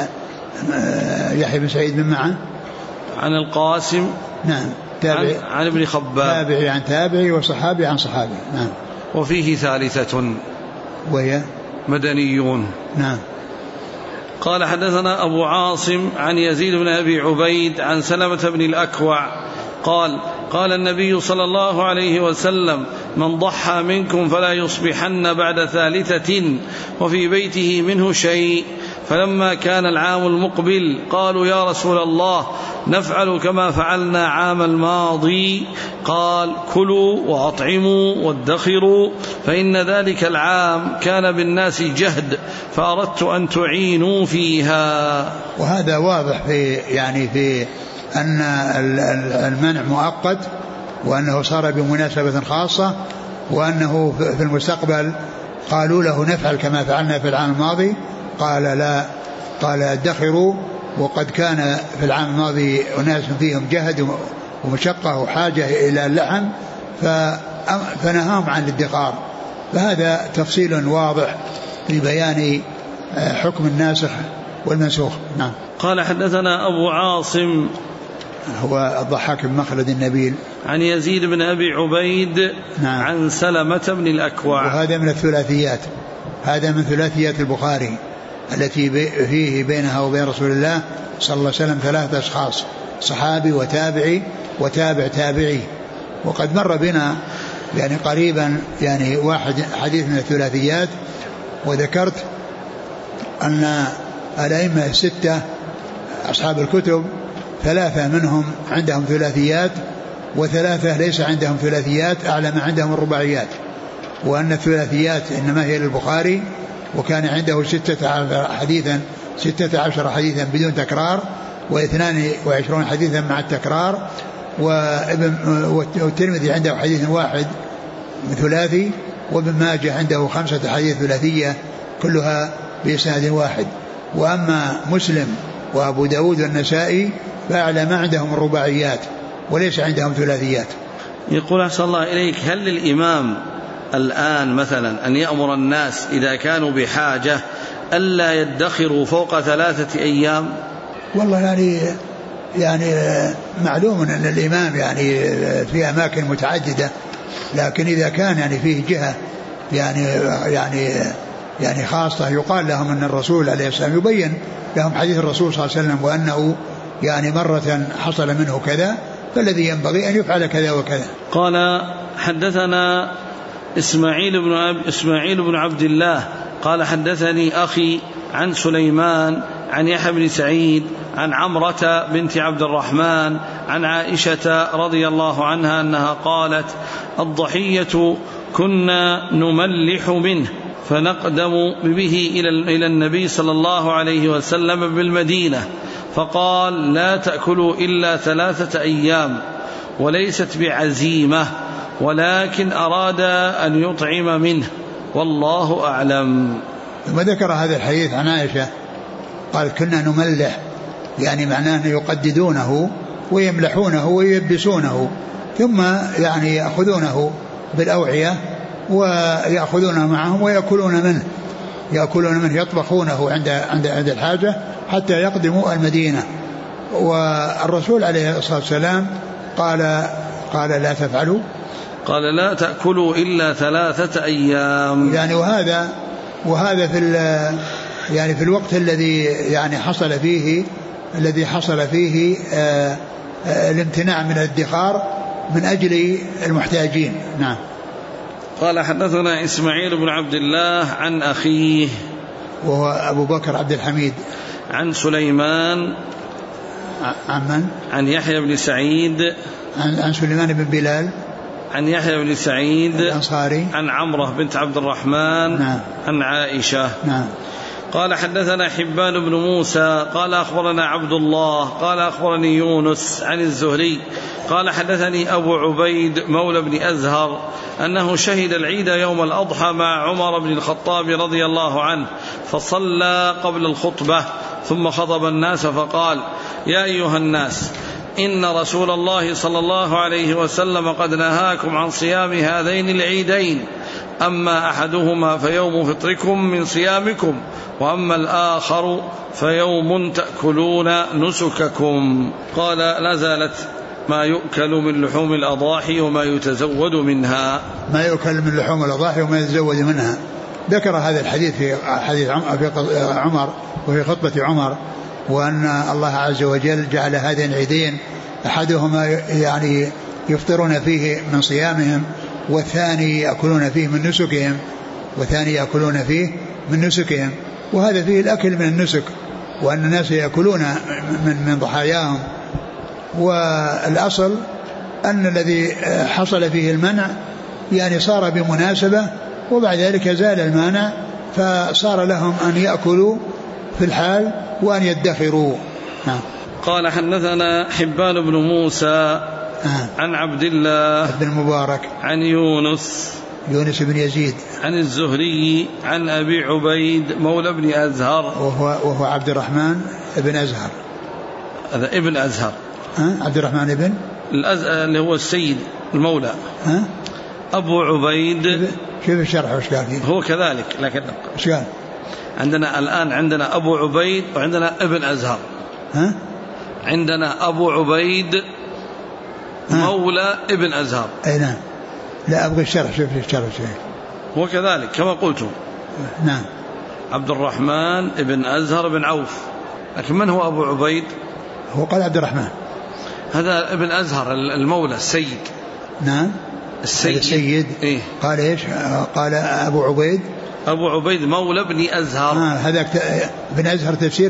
يحيى بن سعيد بن معه عن القاسم نعم عن ابن خباب، تابعي عن تابعي، وصحابي عن صحابي. نعم. وفيه ثالثة وهي مدنيون. نعم. قال حدثنا أبو عاصم عن يزيد بن أبي عبيد عن سلمة بن الأكوع قال قال النبي صلى الله عليه وسلم من ضحى منكم فلا يصبحن بعد ثالثة وفي بيته منه شيء. فلما كان العام المقبل قالوا يا رسول الله نفعل كما فعلنا عام الماضي. قال كلوا وأطعموا وادخروا فإن ذلك العام كان بالناس جهد فأردت أن تعينوا فيها. وهذا واضح في أن المنع مؤقت، وأنه صار بمناسبة خاصة، وأنه في المستقبل قالوا له نفعل كما فعلنا في العام الماضي. قال لا، قال ادخروا، وقد كان في العام الماضي أناس فيهم جهد ومشقة وحاجة إلى اللحم فنهاهم عن الادخار. فهذا تفصيل واضح في بيان حكم الناسخ والمنسوخ. نعم. قال حدثنا أبو عاصم هو الضحاك بن مخلد النبيل عن يزيد بن أبي عبيد. نعم. عن سلمة بن الأكوع. وهذا من الثلاثيات، هذا من ثلاثيات البخاري التي فيه بينها وبين رسول الله صلى الله عليه وسلم 3 أشخاص، صحابي وتابعي وتابع تابعي. وقد مر بنا يعني قريبا يعني واحد حديث من الثلاثيات، وذكرت أن الأئمة 6 أصحاب الكتب 3 منهم عندهم ثلاثيات، و3 ليس عندهم ثلاثيات، أعلى ما عندهم الرباعيات، وأن الثلاثيات إنما هي للبخاري، وكان عنده 16 حديثا بدون تكرار، و22 حديثا مع التكرار، والترمذي عنده حديث واحد ثلاثي، وابن ماجه عنده 5 حديث ثلاثية كلها بإسناد واحد. وأما مسلم وأبو داود والنسائي فأعلى ما عندهم الرباعيات وليس عندهم ثلاثيات. يقول أحسن الله إليك، هل للإمام الآن مثلا أن يأمر الناس إذا كانوا بحاجة ألا يدخروا فوق 3 أيام؟ والله يعني معلوم أن الإمام يعني في أماكن متعددة، لكن إذا كان يعني فيه جهة يعني خاصة يقال لهم أن الرسول عليه السلام يبين لهم حديث الرسول صلى الله عليه وسلم وأنه يعني مرة حصل منه كذا، فالذي ينبغي أن يفعل كذا وكذا. قال حدثنا إسماعيل بن عبد الله قال حدثني أخي عن سليمان عن يحيى بن سعيد عن عمرة بنت عبد الرحمن عن عائشة رضي الله عنها أنها قالت الضحية كنا نملح منه فنقدم به إلى النبي صلى الله عليه وسلم بالمدينة، فقال لا تأكلوا إلا 3 أيام، وليست بعزيمة ولكن أراد أن يطعم منه والله أعلم. ثم ذكر هذا الحديث عن عائشة قال كنا نملح، يعني معناه أن يقددونه ويملحونه ويبسونه، ثم يعني يأخذونه بالأوعية ويأخذونه معهم ويأكلون منه يطبخونه عند الحاجة حتى يقدموا المدينة. والرسول عليه الصلاة والسلام قال لا تفعلوا، قال لا تأكلوا إلا 3 أيام. يعني وهذا في الوقت الذي يعني حصل فيه الامتناع من الادخار من أجل المحتاجين. نعم. قال حدثنا إسماعيل بن عبد الله عن أخيه وهو أبو بكر عبد الحميد عن سليمان عن من؟ عن يحيى بن سعيد عن سليمان بن بلال عن يحيى بن سعيد الأنصاري عن عمرة بنت عبد الرحمن نعم. عن عائشة نعم. قال حدثنا حبان بن موسى قال أخبرنا عبد الله قال أخبرني يونس عن الزهري قال حدثني أبو عبيد مولى بن أزهر أنه شهد العيد يوم الأضحى مع عمر بن الخطاب رضي الله عنه فصلى قبل الخطبة ثم خطب الناس فقال يا أيها الناس إن رسول الله صلى الله عليه وسلم قد نهاكم عن صيام هذين العيدين، أما أحدهما فيوم فطركم من صيامكم، وأما الآخر فيوم تأكلون نسككم. قال لا زالت ما يؤكل من لحوم الأضاحي وما يتزود منها. ما يؤكل من لحوم الأضاحي وما يتزود منها. ذكر هذا الحديث في حديث عمر وفي خطبة عمر، وأن الله عز وجل جعل هذين العيدين أحدهما يعني يفطرون فيه من صيامهم، والثاني يأكلون فيه من نسكهم، وهذا فيه الأكل من النسك، وأن الناس يأكلون من ضحاياهم. والأصل أن الذي حصل فيه المنع يعني صار بمناسبة، وبعد ذلك زال المانع، فصار لهم أن يأكلوا في الحال وأن يدخروا. قال حدثنا حبان بن موسى عن عبد الله بن المبارك عن يونس بن يزيد عن الزهري عن أبي عبيد مولى بن أزهر، وهو عبد الرحمن بن أزهر، هذا ابن أزهر، عبد الرحمن بن اللي هو السيد المولى. أبو عبيد كيف الشرح وش قال فيه؟ هو كذلك، لكن وش قال؟ عندنا الآن عندنا أبو عبيد وعندنا ابن أزهر. عندنا أبو عبيد مولى ابن أزهر. أي نعم. لا أبغى الشرح، شوف الشرح شيء. هو كذلك كما قلت. نعم. عبد الرحمن ابن أزهر بن عوف، لكن من هو أبو عبيد؟ هو قال عبد الرحمن، هذا ابن أزهر المولى السيد. نعم السيد. إيه؟ قال إيش؟ قال أبو عبيد مولى ابن أزهر. هذا ابن أزهر تفسير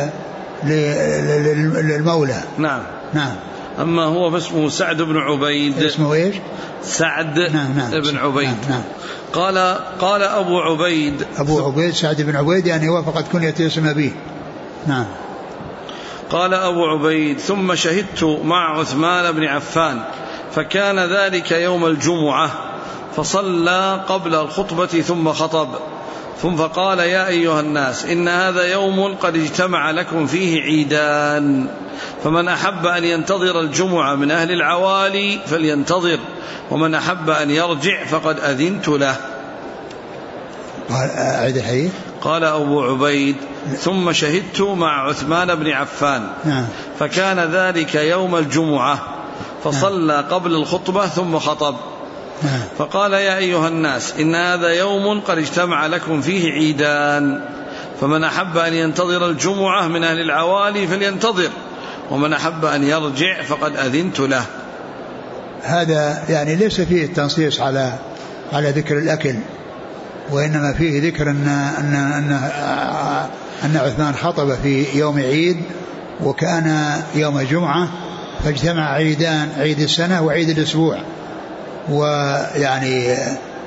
للمولى. نعم. نعم. أما هو فاسمه سعد بن عبيد. اسمه إيش؟ سعد. نعم. بن عبيد. نعم. قال أبو عبيد سعد بن عبيد، يعني وافقت كنية اسم أبيه. نعم. قال أبو عبيد ثم شهدت مع عثمان بن عفان فكان ذلك يوم الجمعة فصلى قبل الخطبة ثم خطب ثم فقال يا أيها الناس إن هذا يوم قد اجتمع لكم فيه عيدان، فمن أحب أن ينتظر الجمعة من أهل العوالي فلينتظر، ومن أحب أن يرجع فقد أذنت له. قال أبو عبيد ثم شهدت مع عثمان بن عفان فكان ذلك يوم الجمعة فصلى قبل الخطبة ثم خطب فقال يا أيها الناس إن هذا يوم قد اجتمع لكم فيه عيدان، فمن أحب أن ينتظر الجمعة من أهل العوالي فلينتظر، ومن أحب أن يرجع فقد أذنت له. هذا يعني ليس فيه التنصيص على ذكر الأكل، وإنما فيه ذكر أن عثمان خطب في يوم عيد وكان يوم جمعة، فاجتمع عيدان، عيد السنة وعيد الأسبوع. ويعني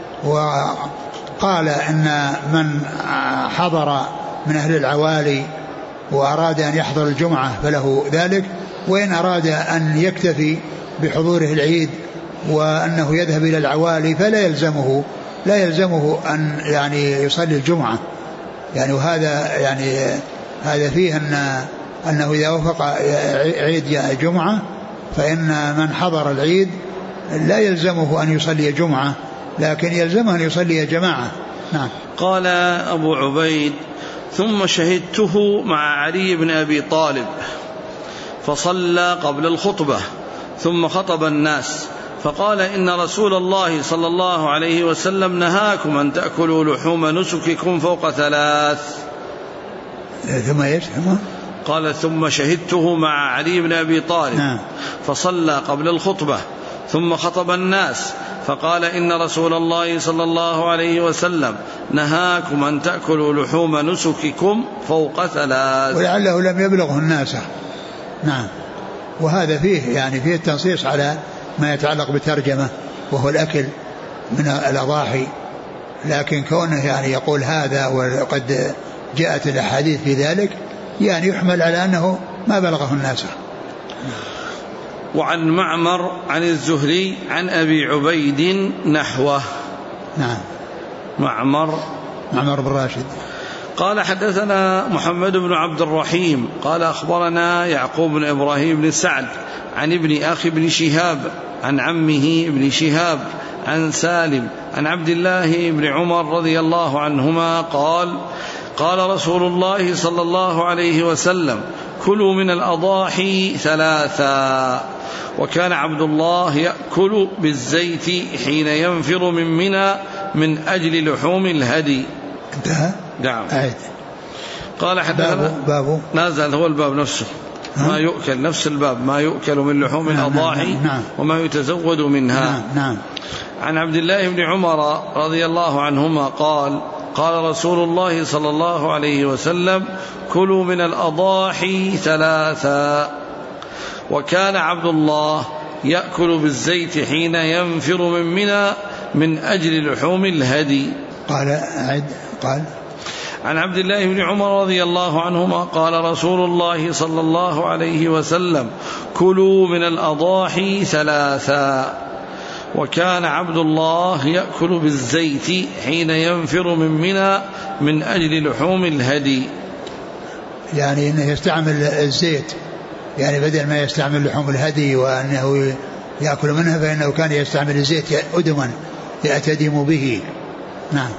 وقال إن من حضر من أهل العوالي وأراد أن يحضر الجمعة فله ذلك، وإن أراد أن يكتفي بحضوره العيد وأنه يذهب إلى العوالي فلا يلزمه أن يعني يصلي الجمعة. يعني وهذا يعني هذا فيه أنه إذا وفق عيد جمعة فإن من حضر العيد لا يلزمه أن يصلي جمعة، لكن يلزمه أن يصلي جماعة. نعم. قال أبو عبيد ثم شهدته مع علي بن أبي طالب فصلى قبل الخطبة ثم خطب الناس فقال إن رسول الله صلى الله عليه وسلم نهاكم أن تأكلوا لحوم نسككم فوق 3. ثم ايش؟ قال ثم شهدته مع علي بن أبي طالب فصلى قبل الخطبة ثم خطب الناس فقال إن رسول الله صلى الله عليه وسلم نهاكم أن تأكلوا لحوم نسككم فوق 3. ولعله لم يبلغه الناس. نعم. وهذا فيه يعني فيه التنصيص على ما يتعلق بالترجمة، وهو الأكل من الأضاحي، لكن كونه يعني يقول هذا وقد جاءت الأحاديث في ذلك يعني يحمل على أنه ما بلغه الناس. وعن معمر عن الزهري عن أبي عبيد نحوه. نعم. معمر بن راشد قال حدثنا محمد بن عبد الرحيم قال أخبرنا يعقوب بن إبراهيم بن سعد عن ابن أخي بن شهاب عن عمه ابن شهاب عن سالم عن عبد الله بن عمر رضي الله عنهما قال قال رسول الله صلى الله عليه وسلم كلوا من الأضاحي 3. وكان عبد الله يأكل بالزيت حين ينفر من منى من أجل لحوم الهدي. انتهى. نعم. قال حدثنا باب نازل هو الباب نفسه ما يؤكل، نفس الباب ما يؤكل من لحوم الأضاحي وما يتزود منها. نعم. عن عبد الله بن عمر رضي الله عنهما قال قال رسول الله صلى الله عليه وسلم كلوا من الأضاحي 3. وكان عبد الله يأكل بالزيت حين ينفر من منى من أجل لحوم الهدي. قال عن عبد الله بن عمر رضي الله عنهما قال رسول الله صلى الله عليه وسلم كلوا من الأضاحي 3. وكان عبد الله يأكل بالزيت حين ينفر من منى من أجل لحوم الهدي، يعني أنه يستعمل الزيت، يعني بدل ما يستعمل لحوم الهدي وأنه يأكل منها فإنه كان يستعمل الزيت أدما يأتدم به. نعم.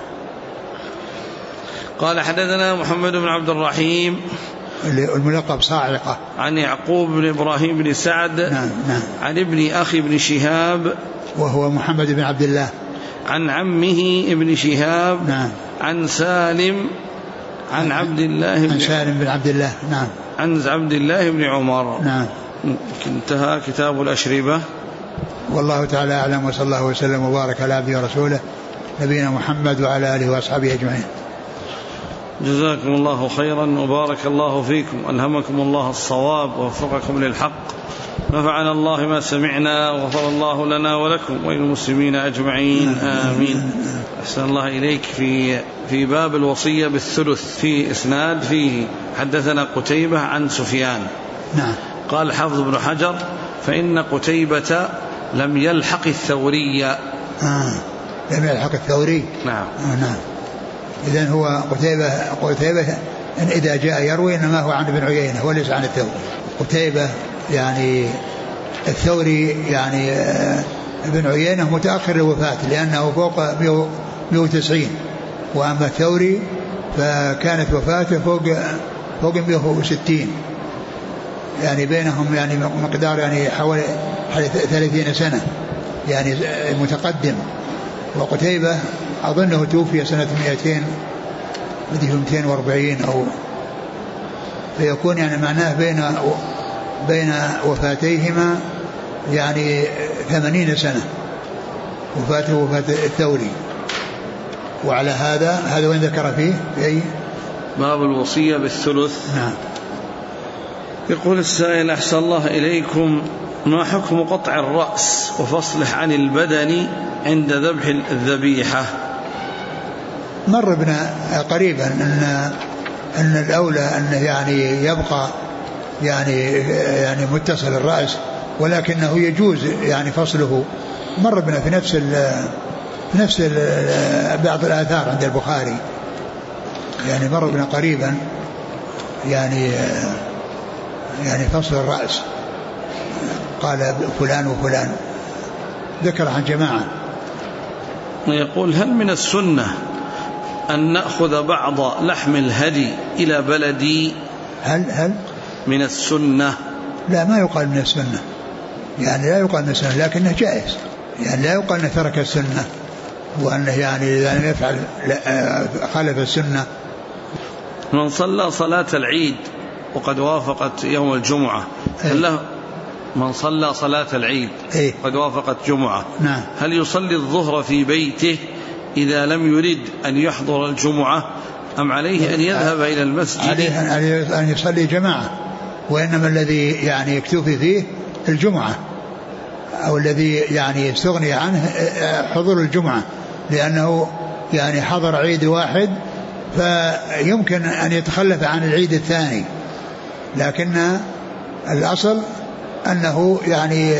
قال حدثنا محمد بن عبد الرحيم الملقب صاعقة عن يعقوب بن إبراهيم بن سعد. نعم. عن ابن أخي بن شهاب وهو محمد بن عبد الله عن عمه ابن شهاب. نعم. عن سالم عن عبد الله بن عبد الله. نعم. عن عبد الله بن عمر. نعم. انتهى كتاب الأشربة. والله تعالى أعلم، وصلى الله وسلم وبارك على عبده ورسوله نبينا محمد وعلى آله وأصحابه أجمعين. جزاكم الله خيرا وبارك الله فيكم، ألهمكم الله الصواب ووفقكم للحق، نفعنا الله ما سمعنا وغفر الله لنا ولكم وللمسلمين أجمعين آمين. أحسن الله إليك. في باب الوصية بالثلث في إسناد فيه حدثنا قتيبة عن سفيان. نعم. قال حافظ بن حجر فإن قتيبة لم يلحق الثوري. لم يلحق الثوري. نعم. نعم. إذن هو قتيبة إن إذا جاء يروي إنما هو عن ابن عيينة وليس عن الثوري. قتيبة يعني الثوري يعني ابن عيينة متأخر الوفاة لأنه فوق 190، وأما الثوري فكانت وفاته فوق 160، يعني بينهم يعني مقدار يعني حوالي 30 سنة يعني متقدم. وقتيبة أظنه توفي سنة 240 أو فيكون يعني معناه بين وفاتيهما يعني 80 سنة وفاته وفاة الثوري. وعلى هذا وين ذكر فيه في أي باب الوصية بالثلث. نعم. يقول السائل أحسن الله إليكم ما حكم قطع الرأس وفصله عن البدن عند ذبح الذبيحة؟ مر بنا قريبا أن الأولى أنه يعني يبقى يعني متصل الرأس، ولكنه يجوز يعني فصله. مر بنا في نفس بعض الآثار عند البخاري، يعني مر بنا قريبا يعني فصل الرأس، قال فلان وفلان، ذكر عن جماعة. يقول هل من السنة أن نأخذ بعض لحم الهدي إلى بلدي؟ هل من السنة؟ لا، ما يقال من السنة، يعني لا يقال من السنة، لكنه جائز، يعني لا يقال أنه ترك السنة وأنه يعني إذا لم يفعل خالف السنة. من صلى صلاة العيد وقد وافقت يوم الجمعة من صلى صلاة العيد قد وافقت جمعة، نعم، هل يصلي الظهر في بيته إذا لم يرد أن يحضر الجمعة أم عليه أن يذهب إلى المسجد؟ عليه أن يصلي جماعة، وإنما الذي يعني يكتفي فيه الجمعة، أو الذي يعني يستغني عنه حضور الجمعة، لأنه يعني حضر عيد واحد فيمكن أن يتخلف عن العيد الثاني، لكن الأصل أنه يعني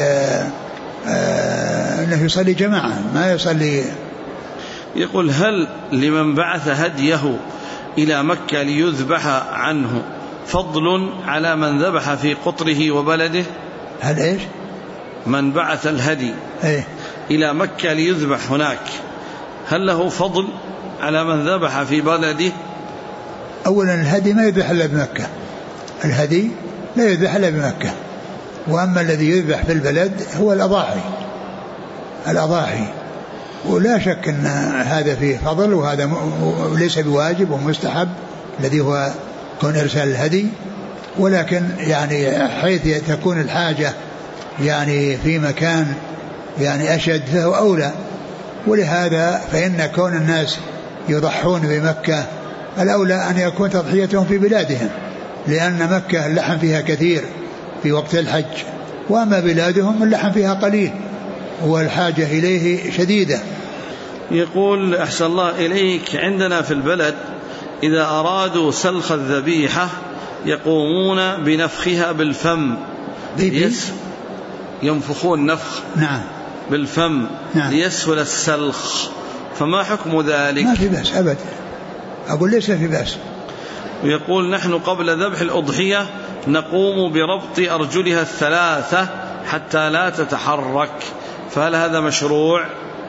أنه يصلي جماعة ما يصلي. يقول هل لمن بعث هديه إلى مكة ليذبح عنه فضل على من ذبح في قطره وبلده؟ هل إيش؟ من بعث الهدي إلى مكة ليذبح هناك هل له فضل على من ذبح في بلده؟ أولا الهدي ما يذبح إلا بمكة، الهدي لا يذبح إلا بمكة، وأما الذي يذبح في البلد هو الأضاحي، ولا شك أن هذا فيه فضل، وهذا ليس بواجب ومستحب الذي هو كون إرسال الهدي، ولكن يعني حيث تكون الحاجة يعني في مكان يعني أشد فهو أولى. ولهذا فإن كون الناس يضحون بمكة الأولى أن يكون تضحيتهم في بلادهم، لأن مكة اللحم فيها كثير في وقت الحج، وأما بلادهم اللحم فيها قليل والحاجة إليه شديدة. يقول أحسن الله إليك، عندنا في البلد إذا أرادوا سلخ الذبيحة يقومون بنفخها بالفم، ينفخون نفخ نعم بالفم نعم. ليسهل السلخ، فما حكم ذلك؟ ما في بأس أبدا، أقول ليس في بأس. ويقول نحن قبل ذبح الأضحية نقوم بربط أرجلها الثلاثة حتى لا تتحرك، فهل هذا مشروع؟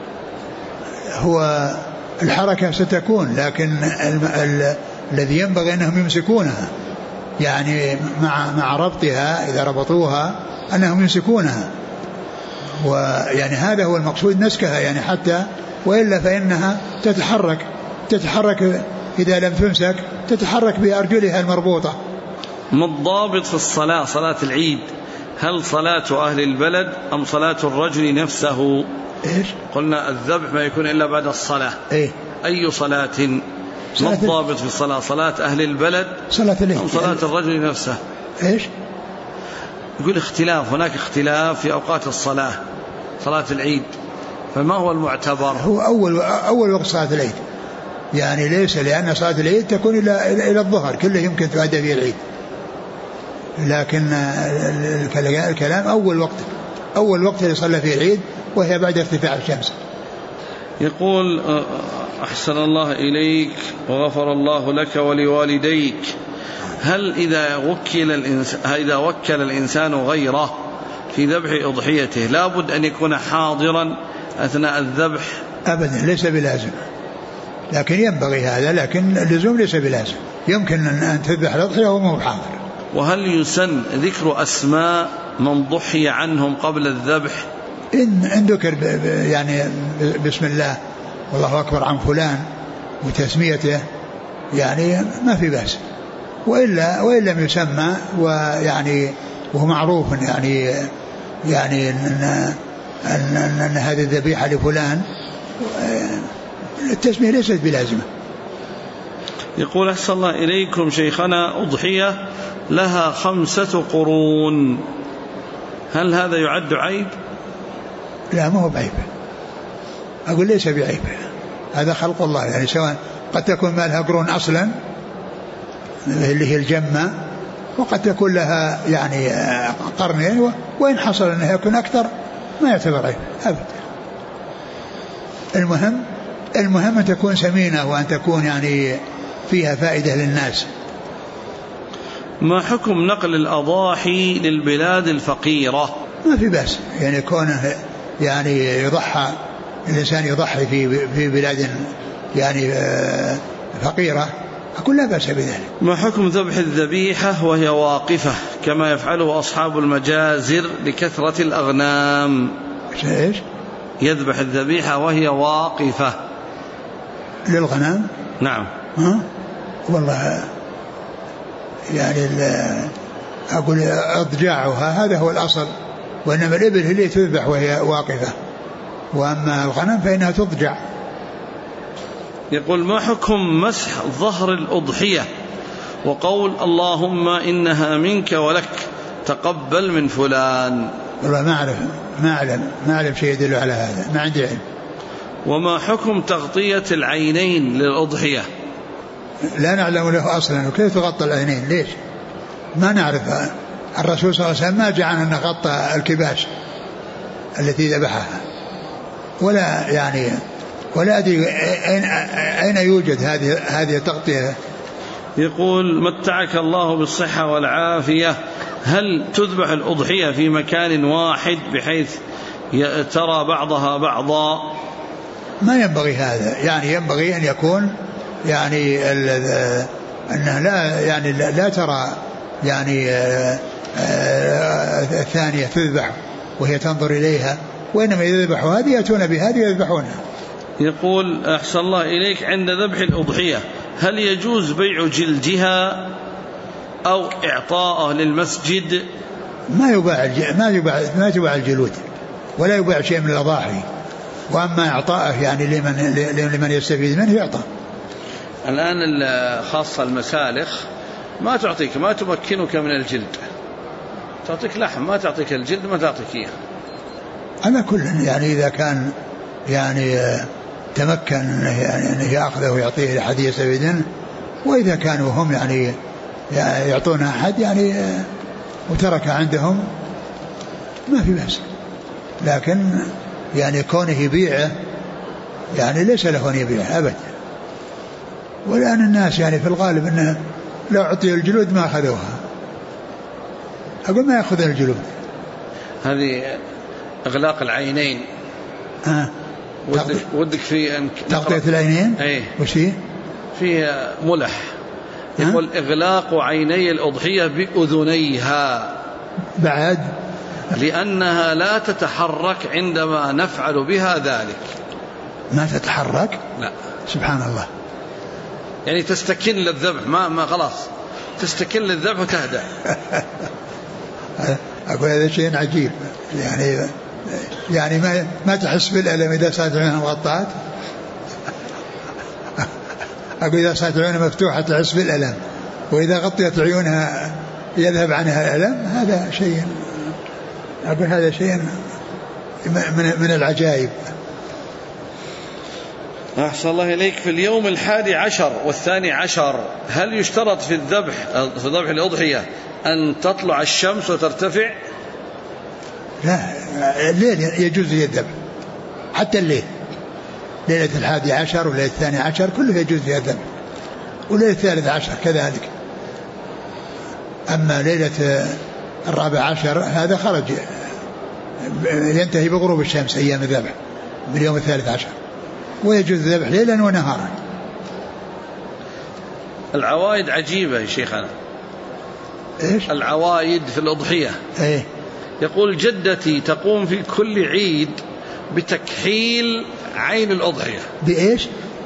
هو الحركة ستكون، لكن الذي ينبغي أنهم يمسكونها، يعني مع ربطها إذا ربطوها أنهم يمسكونها، ويعني هذا هو المقصود نسكها، يعني حتى وإلا فإنها تتحرك إذا لم تمسك تتحرك بأرجلها المربوطة. ما الضابط في الصلاة، صلاة العيد، هل صلاة أهل البلد أم صلاة الرجل نفسه؟ إيش؟ قلنا الذبح ما يكون إلا بعد الصلاة. أي صلاة؟ ما الضابط في الصلاة، صلاة أهل البلد صلاة أم صلاة الرجل نفسه؟ إيش؟ يقول اختلاف، هناك اختلاف في أوقات الصلاة، صلاة العيد، فما هو المعتبر؟ هو أول وقت صلاة العيد، يعني ليس، لأن صلاة العيد تكون إلى الظهر كله يمكن تؤدى فيه العيد، لكن الكلام أول وقت يصلى فيه العيد وهي بعد ارتفاع الشمس. يقول أحسن الله إليك وغفر الله لك ولوالديك، هل إذا وكل الإنسان غيره في ذبح أضحيته لابد أن يكون حاضرا أثناء الذبح؟ أبدا، ليس بلازم، لكن ينبغي هذا، لكن اللزوم ليس بلازم، يمكن أن تذبح الأضحية وهو حاضر. وهل يسن ذكر أسماء من ضحي عنهم قبل الذبح؟ إن ذكر يعني بسم الله والله أكبر عن فلان وتسميته يعني ما في بأس، وإن لم يسمى ويعني وهو معروف يعني أن هذه الذبيحة لفلان، التسمية ليست بلازمة. يقول أحسن الله إليكم شيخنا، أضحية لها 5 قرون، هل هذا يعد عيب؟ لا، ما هو بعيب، أقول ليس بعيب، هذا خلق الله، يعني سواء قد تكون ما لها قرون أصلا اللي هي الجمة، وقد تكون لها يعني قرنين، وإن حصل أنها يكون أكثر ما يعتبر عيب أبدا. المهم أن تكون سمينة وأن تكون يعني فيها فائدة للناس. ما حكم نقل الأضاحي للبلاد الفقيرة؟ ما في بأس، يعني كونه يعني الإنسان يضحي في بلاد يعني فقيرة، أقول لا بأس بذلك. ما حكم ذبح الذبيحة وهي واقفة كما يفعله أصحاب المجازر لكثرة الأغنام؟ إيش؟ يذبح الذبيحة وهي واقفة للغنم؟ نعم. والله يعني أقول أضجاعها هذا هو الأصل، وإنما الإبل هي اللي تذبح وهي واقفة، وأما الغنم فإنها تضجع. يقول ما حكم مسح ظهر الأضحية وقول اللهم إنها منك ولك تقبل من فلان؟ والله ما أعرف ما أعلم شيء يدل على هذا، ما عندي علم. وما حكم تغطية العينين للأضحية؟ لا نعلم له أصلا، وكيف تغطى العينين؟ ليش؟ ما نعرف. الرسول صلى الله عليه وسلم ما جعل أن غطى الكباش التي ذبحها، ولا أدري أين يوجد هذه التغطية. يقول: متعك الله بالصحة والعافية، هل تذبح الأضحية في مكان واحد بحيث ترى بعضها بعضا؟ ما ينبغي هذا، يعني ينبغي أن يكون أنها لا ترى الثانية تذبح وهي تنظر إليها، وإنما يذبحوا هذه يأتون بهذه يذبحونها. يقول: أحسن الله إليك، عند ذبح الأضحية هل يجوز بيع جلدها أو إعطاءه للمسجد؟ ما يباع الجلود ولا يباع شيء من الأضاحي، وأما إعطاءه لمن يستفيد منه يعطى. الآن خاصة المسالخ ما تمكنك من الجلد، تعطيك لحم، ما تعطيك الجلد، ما تعطيك إياه. على كل إذا كان تمكن أن يأخذه ويعطيه لأحد يستفيد منه، وإذا كانوا هم يعطون أحد وترك عندهم ما في بأس، لكن كونه يبيعه ليس له أن يبيعه أبدا. والآن الناس في الغالب أنه لو أعطي الجلود ما أخذوها، أقول ما يأخذ الجلود. هذه إغلاق العينين. ودك في أن تغطية العينين؟ أيه؟ وش فيه ملح يقول: إغلاق عيني الأضحية بأذنيها بعد، لأنها لا تتحرك عندما نفعل بها ذلك. ما تتحرك؟ لا. سبحان الله. تستكن للذبح، ما خلاص تستكن للذبح وتهدأ. أقول هذا شيء عجيب، ما تحس بالألم إذا صارت عيونها مغطاة. أقول إذا صارت عيونها مفتوحة تحس بالألم، وإذا غطيت عيونها يذهب عنها الألم. هذا شيء من العجائب. أحسن الله إليك، في اليوم 11 و12 هل يشترط في ذبح الأضحية أن تطلع الشمس وترتفع؟ لا، الليل يجوز الذبح، حتى الليل، ليلة 11 وليلة 12 كله يجوز الذبح، وليلة 13 كذلك. أما ليلة 14 هذا خرج، ينتهي بغروب الشمس أيام الذبح باليوم 13، ويجوز الذبح ليلا ونهارا. العوايد عجيبة يا شيخنا. إيش؟ العوايد في الأضحية. إيه؟ يقول: جدتي تقوم في كل عيد بتكحيل عين الأضحية. بإيش؟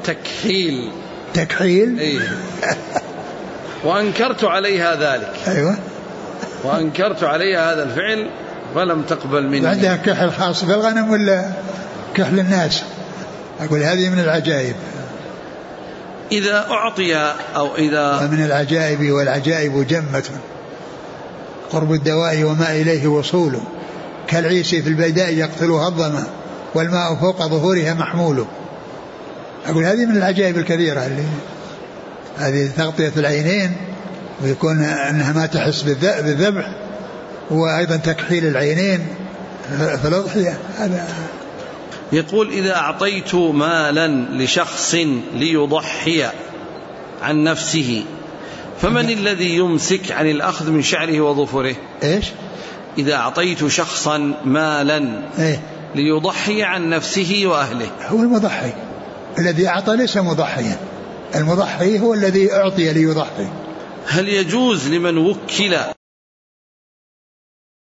تكحيل؟ إيه. وأنكرت عليها ذلك. أيوة. وأنكرت عليها هذا الفعل فلم تقبل مني. عندها كحل خاص بالغنم ولا كحل الناس؟ أقول هذه من العجائب. إذا أعطي أو إذا ومن العجائب، والعجائب جمة، قرب الدواء وما إليه وصوله، كالعيس في البيداء يقتلها الظما، والماء فوق ظهورها محمول. أقول هذه من العجائب الكثيرة، هذه تغطية العينين، ويكون أنها ما تحس بالذبح، وأيضا تكحيل العينين في الأضحية. هذا. يقول: إذا أعطيت مالا لشخص ليضحي عن نفسه، فمن الذي يمسك عن الأخذ من شعره وظفره؟ إيش؟ إذا أعطيت شخصا مالا ليضحي عن نفسه وأهله. هو المضحي، الذي أعطى ليس مضحيا، المضحي هو الذي أعطي ليضحي. هل يجوز لمن وكل